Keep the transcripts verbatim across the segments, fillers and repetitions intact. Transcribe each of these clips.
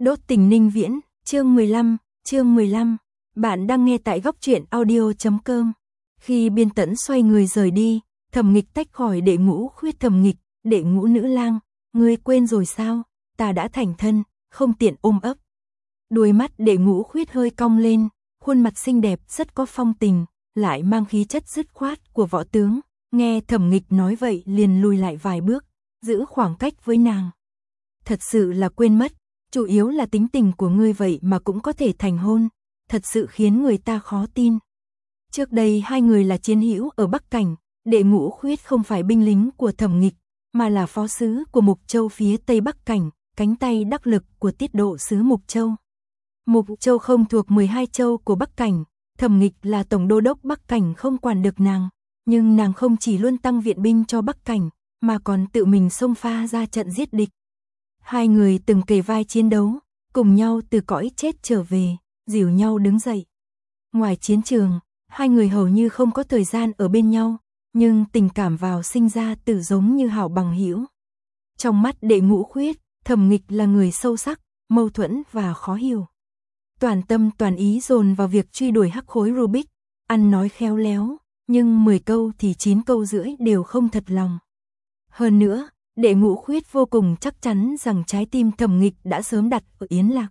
Đốt tình ninh viễn, chương mười lăm, chương mười lăm. Bạn đang nghe tại góc truyện audio chấm com. Khi Biên Tẫn xoay người rời đi, Thẩm Nghịch tách khỏi Đệ Ngũ Khuyết. Thẩm Nghịch, Đệ Ngũ nữ lang, ngươi quên rồi sao? Ta đã thành thân, không tiện ôm ấp. Đuôi mắt Đệ Ngũ Khuyết hơi cong lên, khuôn mặt xinh đẹp rất có phong tình, lại mang khí chất dứt khoát của võ tướng. Nghe Thẩm Nghịch nói vậy liền lùi lại vài bước, giữ khoảng cách với nàng. Thật sự là quên mất, chủ yếu là tính tình của ngươi vậy mà cũng có thể thành hôn, thật sự khiến người ta khó tin. Trước đây hai người là chiến hữu ở Bắc Cảnh, Đệ Ngũ Khuyết không phải binh lính của Thẩm Nghịch, mà là phó sứ của Mục Châu phía Tây Bắc Cảnh, cánh tay đắc lực của tiết độ sứ Mục Châu. Mục Châu không thuộc mười hai châu của Bắc Cảnh, Thẩm Nghịch là tổng đô đốc Bắc Cảnh không quản được nàng, nhưng nàng không chỉ luôn tăng viện binh cho Bắc Cảnh, mà còn tự mình xông pha ra trận giết địch. Hai người từng kề vai chiến đấu, cùng nhau từ cõi chết trở về, dìu nhau đứng dậy. Ngoài chiến trường, hai người hầu như không có thời gian ở bên nhau, nhưng tình cảm vào sinh ra từ giống như hảo bằng hữu. Trong mắt Đệ Ngũ Khuyết, Thẩm Nghịch là người sâu sắc, mâu thuẫn và khó hiểu. Toàn tâm toàn ý dồn vào việc truy đuổi hắc khối Rubik, ăn nói khéo léo, nhưng mười câu thì chín câu rưỡi đều không thật lòng. Hơn nữa, Đệ Ngũ Khuyết vô cùng chắc chắn rằng trái tim Thẩm Nghịch đã sớm đặt ở Yến Lạc.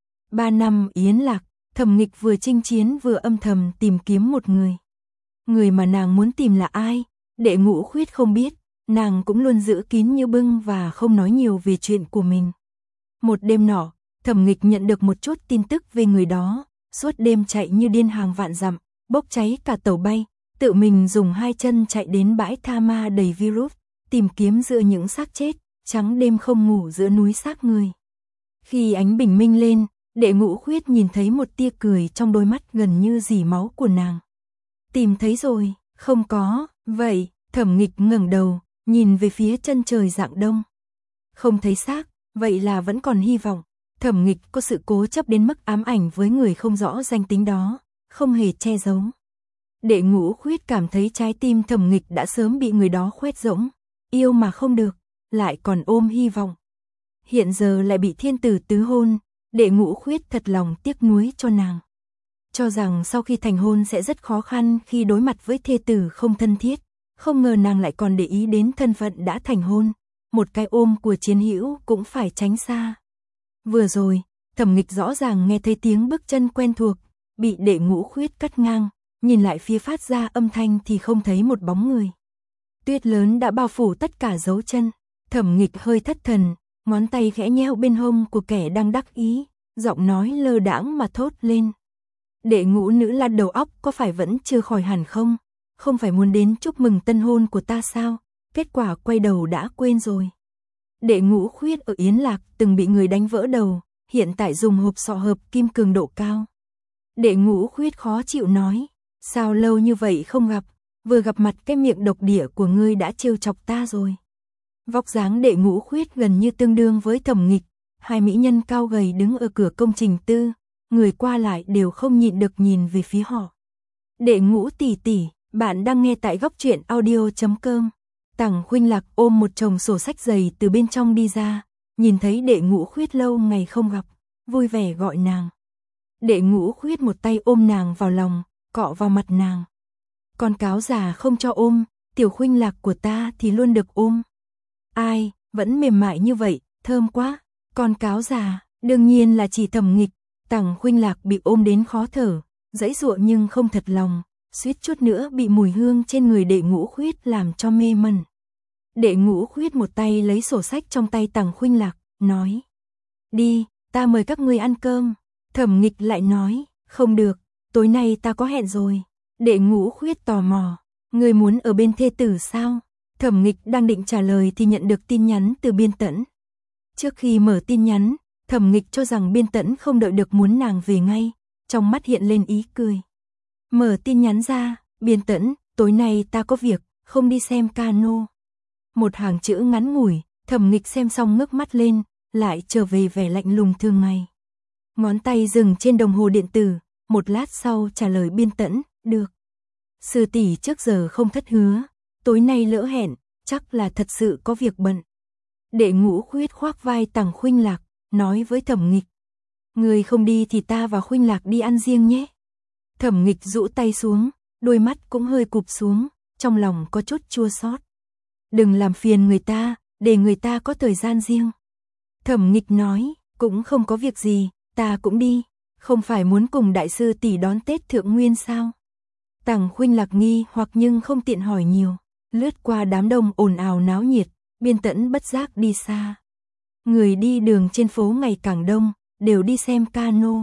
Ba năm Yến Lạc, Thẩm Nghịch vừa chinh chiến vừa âm thầm tìm kiếm một người. Người mà nàng muốn tìm là ai? Đệ Ngũ Khuyết không biết, nàng cũng luôn giữ kín như bưng và không nói nhiều về chuyện của mình. Một đêm nọ, Thẩm Nghịch nhận được một chút tin tức về người đó, suốt đêm chạy như điên hàng vạn dặm, bốc cháy cả tàu bay, tự mình dùng hai chân chạy đến bãi tha ma đầy virus, tìm kiếm giữa những xác chết, trắng đêm không ngủ giữa núi xác người. Khi ánh bình minh lên, Đệ Ngũ Khuyết nhìn thấy một tia cười trong đôi mắt gần như dì máu của nàng. Tìm thấy rồi, không có, vậy, Thẩm Nghịch ngẩng đầu, nhìn về phía chân trời rạng đông. Không thấy xác, vậy là vẫn còn hy vọng. Thẩm Nghịch có sự cố chấp đến mức ám ảnh với người không rõ danh tính đó, không hề che giấu. Đệ Ngũ Khuyết cảm thấy trái tim Thẩm Nghịch đã sớm bị người đó khoét rỗng. Yêu mà không được, lại còn ôm hy vọng. Hiện giờ lại bị thiên tử tứ hôn, Đệ Ngũ Khuyết thật lòng tiếc nuối cho nàng. Cho rằng sau khi thành hôn sẽ rất khó khăn khi đối mặt với thê tử không thân thiết, không ngờ nàng lại còn để ý đến thân phận đã thành hôn, một cái ôm của chiến hữu cũng phải tránh xa. Vừa rồi, Thẩm Nghịch rõ ràng nghe thấy tiếng bước chân quen thuộc, bị Đệ Ngũ Khuyết cắt ngang, nhìn lại phía phát ra âm thanh thì không thấy một bóng người. Tuyết lớn đã bao phủ tất cả dấu chân, Thẩm Nghịch hơi thất thần, ngón tay khẽ nheo bên hông của kẻ đang đắc ý, giọng nói lơ đãng mà thốt lên. Đệ Ngũ nữ là đầu óc có phải vẫn chưa khỏi hẳn không? Không phải muốn đến chúc mừng tân hôn của ta sao? Kết quả quay đầu đã quên rồi. Đệ Ngũ Khuyết ở Yến Lạc từng bị người đánh vỡ đầu, hiện tại dùng hộp sọ hợp kim cường độ cao. Đệ Ngũ Khuyết khó chịu nói, sao lâu như vậy không gặp? Vừa gặp mặt cái miệng độc địa của ngươi đã trêu chọc ta rồi. Vóc dáng Đệ Ngũ Khuyết gần như tương đương với Thẩm Nghịch, hai mỹ nhân cao gầy đứng ở cửa công trình tư, người qua lại đều không nhịn được nhìn về phía họ. Đệ Ngũ tỷ tỷ, bạn đang nghe tại góc truyện audio chấm com. Tằng Khuynh Lạc ôm một chồng sổ sách dày từ bên trong đi ra, nhìn thấy Đệ Ngũ Khuyết lâu ngày không gặp, vui vẻ gọi nàng. Đệ Ngũ Khuyết một tay ôm nàng vào lòng, cọ vào mặt nàng. Con cáo già không cho ôm, tiểu Khuynh Lạc của ta thì luôn được ôm. Ai, vẫn mềm mại như vậy, thơm quá. Con cáo già, đương nhiên là chỉ Thẩm Nghịch. Tằng Khuynh Lạc bị ôm đến khó thở, giãy giụa nhưng không thật lòng, suýt chút nữa bị mùi hương trên người Đệ Ngũ Khuyết làm cho mê mẩn. Đệ Ngũ Khuyết một tay lấy sổ sách trong tay Tằng Khuynh Lạc, nói: "Đi, ta mời các ngươi ăn cơm." Thẩm Nghịch lại nói: "Không được, tối nay ta có hẹn rồi." Đệ Ngũ Khuyết tò mò: "Ngươi muốn ở bên thê tử sao?" Thẩm Nghịch đang định trả lời thì nhận được tin nhắn từ Biên Tẫn. Trước khi mở tin nhắn, Thẩm Nghịch cho rằng Biên Tẫn không đợi được muốn nàng về ngay, trong mắt hiện lên ý cười. Mở tin nhắn ra, Biên Tẫn: "Tối nay ta có việc, không đi xem cano." Một hàng chữ ngắn ngủi, Thẩm Nghịch xem xong ngước mắt lên, lại trở về vẻ lạnh lùng thường ngày. Ngón tay dừng trên đồng hồ điện tử, một lát sau trả lời Biên Tẫn: "Được. Sư tỷ trước giờ không thất hứa, tối nay lỡ hẹn, chắc là thật sự có việc bận." Đệ Ngũ Khuyết khoác vai Tằng Khuynh Lạc, nói với Thẩm Nghịch: Người không đi thì ta và Khuynh Lạc đi ăn riêng nhé. Thẩm Nghịch rũ tay xuống, đôi mắt cũng hơi cụp xuống, trong lòng có chút chua xót. Đừng làm phiền người ta, để người ta có thời gian riêng. Thẩm Nghịch nói, cũng không có việc gì, ta cũng đi, không phải muốn cùng đại sư tỷ đón Tết Thượng Nguyên sao? Tằng Khuynh Lạc nghi hoặc nhưng không tiện hỏi nhiều, lướt qua đám đông ồn ào náo nhiệt, Biên Tẫn bất giác đi xa. Người đi đường trên phố ngày càng đông, đều đi xem cano.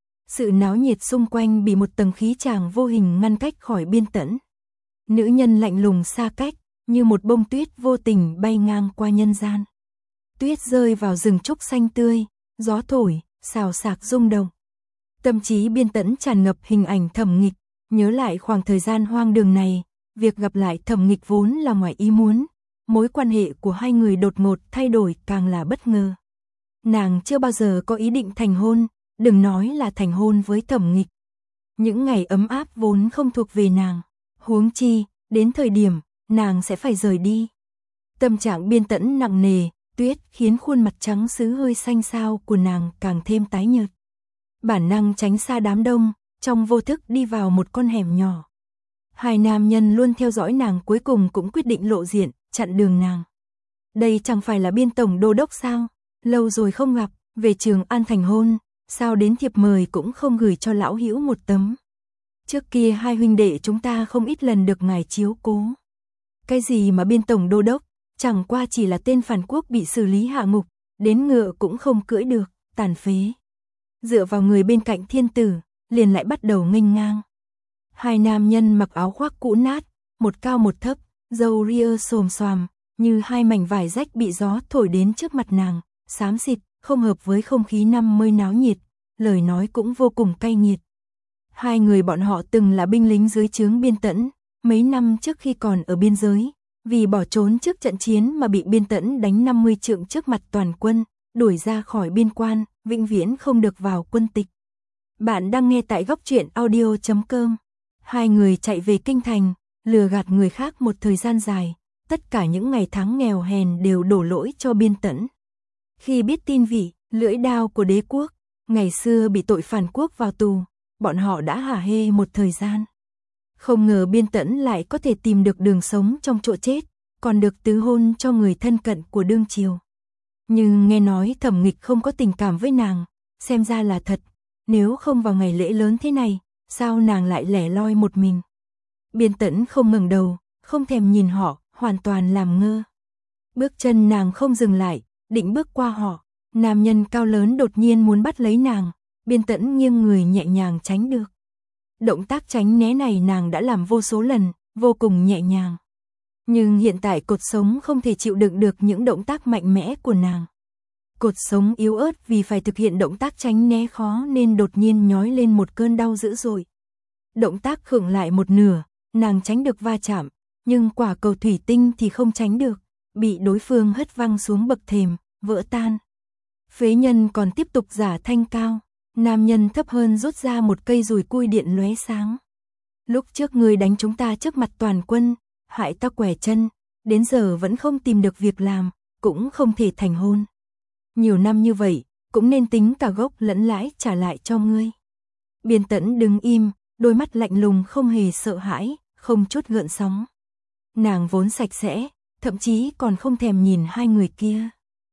Sự náo nhiệt xung quanh bị một tầng khí tràng vô hình ngăn cách khỏi Biên Tẫn. Nữ nhân lạnh lùng xa cách, như một bông tuyết vô tình bay ngang qua nhân gian. Tuyết rơi vào rừng trúc xanh tươi, gió thổi, xào xạc rung động. Tâm trí Biên Tẫn tràn ngập hình ảnh Thẩm Nghịch, nhớ lại khoảng thời gian hoang đường này, việc gặp lại Thẩm Nghịch vốn là ngoài ý muốn, mối quan hệ của hai người đột ngột thay đổi càng là bất ngờ. Nàng chưa bao giờ có ý định thành hôn, đừng nói là thành hôn với Thẩm Nghịch. Những ngày ấm áp vốn không thuộc về nàng, huống chi, đến thời điểm, nàng sẽ phải rời đi. Tâm trạng Biên Tẫn nặng nề, tuyết khiến khuôn mặt trắng sứ hơi xanh xao của nàng càng thêm tái nhợt. Bản năng tránh xa đám đông, trong vô thức đi vào một con hẻm nhỏ. Hai nam nhân luôn theo dõi nàng cuối cùng cũng quyết định lộ diện, chặn đường nàng. Đây chẳng phải là Biên tổng đô đốc sao? Lâu rồi không gặp, về Trường An thành hôn, sao đến thiệp mời cũng không gửi cho lão hữu một tấm. Trước kia hai huynh đệ chúng ta không ít lần được ngài chiếu cố. Cái gì mà Biên tổng đô đốc, chẳng qua chỉ là tên phản quốc bị xử lý hạ ngục, đến ngựa cũng không cưỡi được, tàn phế. Dựa vào người bên cạnh thiên tử, liền lại bắt đầu nghênh ngang. Hai nam nhân mặc áo khoác cũ nát, một cao một thấp, râu ria xồm xoàm, như hai mảnh vải rách bị gió thổi đến trước mặt nàng, xám xịt, không hợp với không khí năm mươi náo nhiệt, lời nói cũng vô cùng cay nghiệt. Hai người bọn họ từng là binh lính dưới trướng Biên Tẫn, mấy năm trước khi còn ở biên giới, vì bỏ trốn trước trận chiến mà bị Biên Tẫn đánh năm mươi trượng trước mặt toàn quân, đuổi ra khỏi biên quan, vĩnh viễn không được vào quân tịch. Bạn đang nghe tại góc truyện audio chấm com. Hai người chạy về kinh thành, lừa gạt người khác một thời gian dài, tất cả những ngày tháng nghèo hèn đều đổ lỗi cho Biên Tẫn. Khi biết tin vị, lưỡi đao của đế quốc, ngày xưa bị tội phản quốc vào tù, bọn họ đã hả hê một thời gian. Không ngờ Biên Tẫn lại có thể tìm được đường sống trong chỗ chết, còn được tứ hôn cho người thân cận của đương triều. Nhưng nghe nói Thẩm Nghịch không có tình cảm với nàng, xem ra là thật, nếu không vào ngày lễ lớn thế này, sao nàng lại lẻ loi một mình. Biên Tẫn không ngẩng đầu, không thèm nhìn họ, hoàn toàn làm ngơ. Bước chân nàng không dừng lại, định bước qua họ, nam nhân cao lớn đột nhiên muốn bắt lấy nàng, Biên Tẫn nghiêng người nhẹ nhàng tránh được. Động tác tránh né này nàng đã làm vô số lần, vô cùng nhẹ nhàng. Nhưng hiện tại cột sống không thể chịu đựng được những động tác mạnh mẽ của nàng. Cột sống yếu ớt vì phải thực hiện động tác tránh né khó nên đột nhiên nhói lên một cơn đau dữ dội. Động tác khựng lại một nửa, nàng tránh được va chạm, nhưng quả cầu thủy tinh thì không tránh được, bị đối phương hất văng xuống bậc thềm, vỡ tan. Phế nhân còn tiếp tục giả thanh cao, nam nhân thấp hơn rút ra một cây dùi cui điện lóe sáng. Lúc trước ngươi đánh chúng ta trước mặt toàn quân, hại ta quẻ chân, đến giờ vẫn không tìm được việc làm, cũng không thể thành hôn. Nhiều năm như vậy, cũng nên tính cả gốc lẫn lãi trả lại cho ngươi. Biên Tẫn đứng im, đôi mắt lạnh lùng không hề sợ hãi, không chút gợn sóng. Nàng vốn sạch sẽ, thậm chí còn không thèm nhìn hai người kia.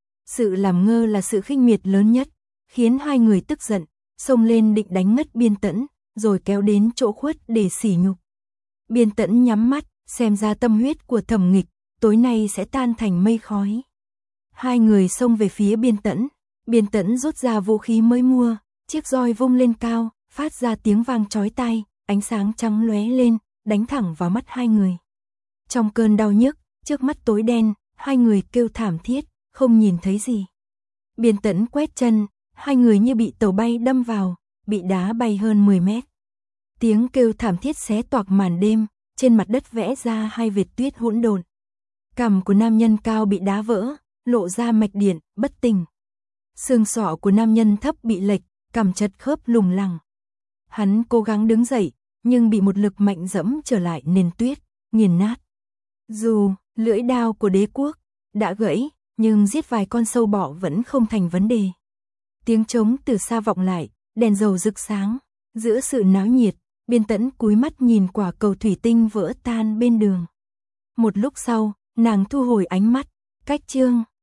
Sự làm ngơ là sự khinh miệt lớn nhất, khiến hai người tức giận, xông lên định đánh ngất Biên Tẫn, rồi kéo đến chỗ khuất để sỉ nhục. Biên Tẫn nhắm mắt, xem ra tâm huyết của Thẩm Nghịch, tối nay sẽ tan thành mây khói. Hai người xông về phía Biên Tẫn, Biên Tẫn rút ra vũ khí mới mua, chiếc roi vung lên cao, phát ra tiếng vang chói tai, ánh sáng trắng lóe lên, đánh thẳng vào mắt hai người. Trong cơn đau nhức, trước mắt tối đen, hai người kêu thảm thiết, không nhìn thấy gì. Biên Tẫn quét chân, hai người như bị tàu bay đâm vào, bị đá bay hơn mười mét. Tiếng kêu thảm thiết xé toạc màn đêm, trên mặt đất vẽ ra hai vệt tuyết hỗn độn. Cằm của nam nhân cao bị đá vỡ, lộ ra mạch điện, bất tỉnh. Xương sọ của nam nhân thấp bị lệch, cằm chật khớp lủng lẳng. Hắn cố gắng đứng dậy, nhưng bị một lực mạnh dẫm trở lại nền tuyết, nghiền nát. Dù lưỡi đao của đế quốc đã gãy, nhưng giết vài con sâu bọ vẫn không thành vấn đề. tiếng trống từ xa vọng lại, đèn dầu rực sáng. Giữa sự náo nhiệt, Biên Tẫn cúi mắt nhìn quả cầu thủy tinh vỡ tan bên đường. Một lúc sau, nàng thu hồi ánh mắt, cách chương